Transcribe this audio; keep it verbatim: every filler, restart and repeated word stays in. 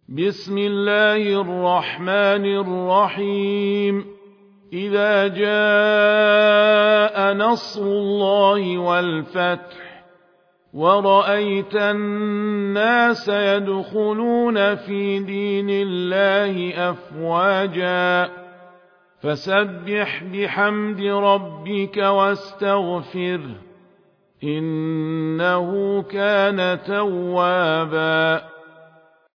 بسم الله الرحمن الرحيم إذا جاء نصر الله والفتح ورأيت الناس يدخلون في دين الله أفواجا فسبح بحمد ربك واستغفره إنه كان توابا